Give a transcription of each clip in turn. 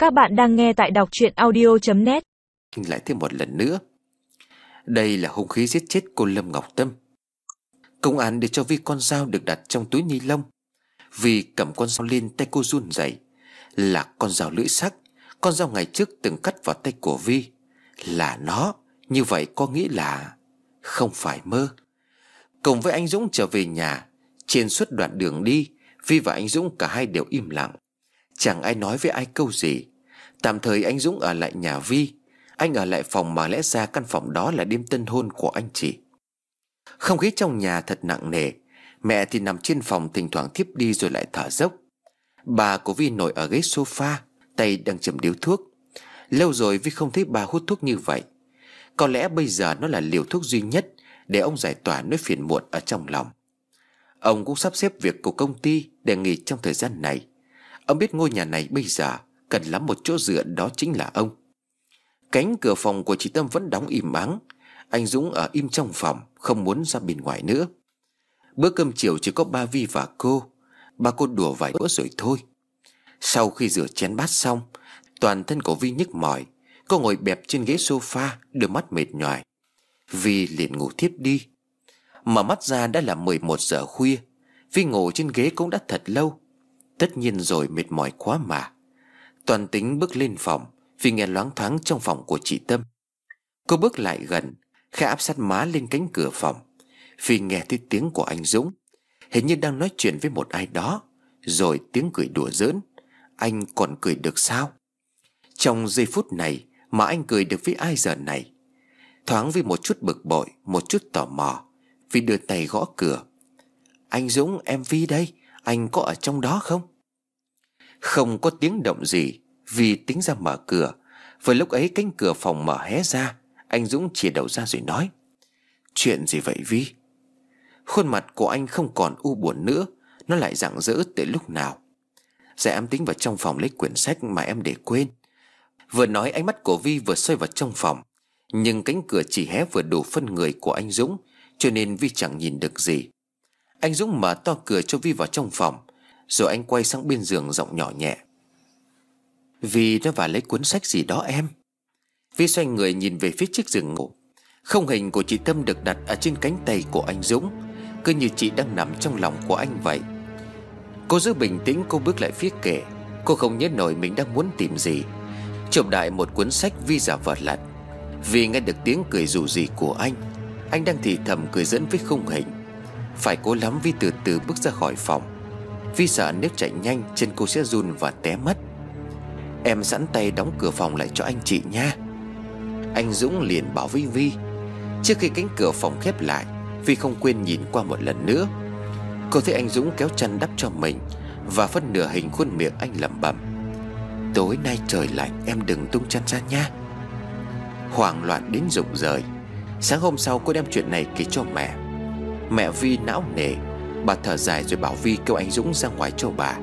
Các bạn đang nghe tại đọc truyện audio.net. Lại thêm một lần nữa. Đây là hung khí giết chết cô Lâm Ngọc Tâm. Công an để cho Vi con dao được đặt trong túi ni lông. Vi cầm con dao lên, tay cô run rẩy. Là con dao lưỡi sắc, con dao ngày trước từng cắt vào tay của Vi. Là nó. Như vậy có nghĩa là không phải mơ. Cùng với anh Dũng trở về nhà, trên suốt đoạn đường đi, Vi và anh Dũng cả hai đều im lặng. Chẳng ai nói với ai câu gì. Tạm thời anh Dũng ở lại nhà Vi. Anh ở lại phòng mà lẽ ra căn phòng đó là đêm tân hôn của anh chị. Không khí trong nhà thật nặng nề. Mẹ thì nằm trên phòng, thỉnh thoảng thiếp đi rồi lại thở dốc. Bà của Vi ngồi ở ghế sofa, tay đang châm điếu thuốc. Lâu rồi Vi không thấy bà hút thuốc như vậy. Có lẽ bây giờ nó là liều thuốc duy nhất để ông giải tỏa nỗi phiền muộn ở trong lòng. Ông cũng sắp xếp việc của công ty để nghỉ trong thời gian này. Ông biết ngôi nhà này bây giờ cần lắm một chỗ dựa, đó chính là ông. Cánh cửa phòng của chị Tâm vẫn đóng im ắng. Anh Dũng ở im trong phòng, không muốn ra bên ngoài nữa. Bữa cơm chiều chỉ có ba Vi và cô. Ba cô đùa vài bữa rồi thôi. Sau khi rửa chén bát xong, toàn thân của Vi nhức mỏi. Cô ngồi bẹp trên ghế sofa, đôi mắt mệt nhoài. Vi liền ngủ thiếp đi. Mở mắt ra đã là 11 giờ khuya. Vi ngồi trên ghế cũng đã thật lâu. Tất nhiên rồi, mệt mỏi quá mà. Toàn tính bước lên phòng, vì nghe loáng thoáng trong phòng của chị Tâm. Cô bước lại gần, khẽ áp sát má lên cánh cửa phòng. Vì nghe thấy tiếng của anh Dũng, hình như đang nói chuyện với một ai đó. Rồi tiếng cười đùa giỡn. Anh còn cười được sao? Trong giây phút này mà anh cười được với ai giờ này? Thoáng vì một chút bực bội, một chút tò mò, vì đưa tay gõ cửa. Anh Dũng, em Vi đây, anh có ở trong đó không? Không có tiếng động gì. Vì tính ra mở cửa. Vừa lúc ấy cánh cửa phòng mở hé ra. Anh Dũng chìa đầu ra rồi nói: Chuyện gì vậy Vi? Khuôn mặt của anh không còn u buồn nữa. Nó lại rạng rỡ từ lúc nào. Dạ em tính vào trong phòng lấy quyển sách mà em để quên. Vừa nói ánh mắt của Vi vừa xoay vào trong phòng. Nhưng cánh cửa chỉ hé vừa đủ phân người của anh Dũng, cho nên Vi chẳng nhìn được gì. Anh Dũng mở to cửa cho Vi vào trong phòng. Rồi anh quay sang bên giường, giọng nhỏ nhẹ: Vi nó vào lấy cuốn sách gì đó em. Vi xoay người nhìn về phía chiếc giường ngủ. Không hình của chị Tâm được đặt ở trên cánh tay của anh Dũng, cứ như chị đang nằm trong lòng của anh vậy. Cô giữ bình tĩnh, cô bước lại phía kệ. Cô không nhớ nổi mình đang muốn tìm gì. Chộp đại một cuốn sách, Vi giả vờ lật. Vi nghe được tiếng cười rủ rỉ của anh. Anh đang thì thầm cười dẫn với khung hình. Phải cố lắm Vi từ từ bước ra khỏi phòng. Vi sợ nếu chạy nhanh chân cô sẽ run và té mất. Em sẵn tay đóng cửa phòng lại cho anh chị nha. Anh Dũng liền bảo với Vi. Trước khi cánh cửa phòng khép lại, Vi không quên nhìn qua một lần nữa. Cô thấy anh Dũng kéo chăn đắp cho mình, và phân nửa hình khuôn miệng anh lẩm bẩm: Tối nay trời lạnh, em đừng tung chăn ra nha. Hoảng loạn đến rụng rời. Sáng hôm sau cô đem chuyện này kể cho mẹ. Mẹ Vi não nề. Bà thở dài rồi bảo Vi kêu anh Dũng ra ngoài cho bà.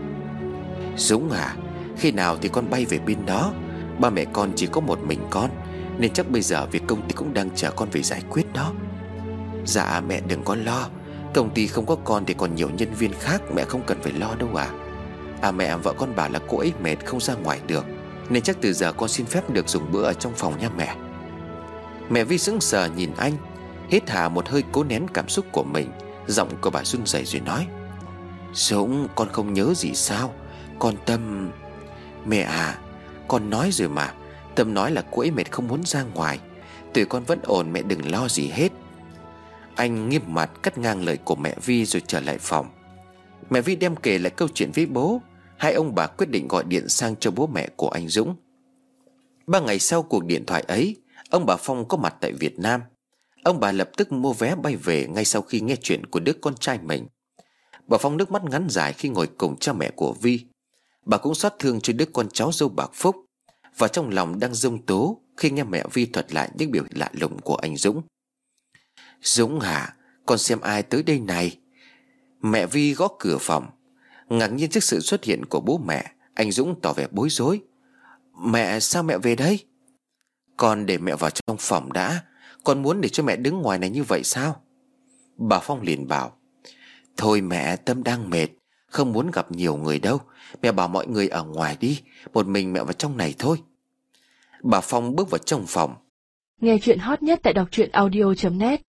Dũng à, khi nào thì con bay về bên đó? Ba mẹ con chỉ có một mình con, nên chắc bây giờ việc công ty cũng đang chờ con về giải quyết đó. Dạ mẹ đừng có lo. Công ty không có con thì còn nhiều nhân viên khác, mẹ không cần phải lo đâu à. À mẹ, vợ con bảo là cô ấy mệt không ra ngoài được, nên chắc từ giờ con xin phép được dùng bữa ở trong phòng nha mẹ. Mẹ Vi sững sờ nhìn anh, hít hà một hơi cố nén cảm xúc của mình. Giọng của bà run rẩy rồi nói: Dũng, con không nhớ gì sao? Con Tâm... Mẹ à, con nói rồi mà. Tâm nói là cô ấy mệt không muốn ra ngoài. Tụi con vẫn ổn, mẹ đừng lo gì hết. Anh nghiêm mặt cắt ngang lời của mẹ Vi rồi trở lại phòng. Mẹ Vi đem kể lại câu chuyện với bố. Hai ông bà quyết định gọi điện sang cho bố mẹ của anh Dũng. 3 ngày sau cuộc điện thoại ấy, ông bà Phong có mặt tại Việt Nam. Ông bà lập tức mua vé bay về ngay sau khi nghe chuyện của đứa con trai mình. Bà Phong nước mắt ngắn dài khi ngồi cùng cha mẹ của Vi. Bà cũng xót thương cho đứa con cháu dâu bạc phúc, và trong lòng đang giông tố khi nghe mẹ Vi thuật lại những biểu hiện lạ lùng của anh Dũng. Dũng hả, con xem ai tới đây này? Mẹ Vi gõ cửa phòng. Ngạc nhiên trước sự xuất hiện của bố mẹ, anh Dũng tỏ vẻ bối rối. Mẹ, sao mẹ về đây? Con để mẹ vào trong phòng đã. Con muốn để cho mẹ đứng ngoài này như vậy sao? Bà Phong liền bảo: Thôi mẹ, Tâm đang mệt, Không muốn gặp nhiều người đâu. Mẹ bảo mọi người ở ngoài đi, một mình mẹ vào trong này thôi. Bà Phong bước vào trong phòng. Nghe chuyện hot nhất tại đọc truyện audio.net.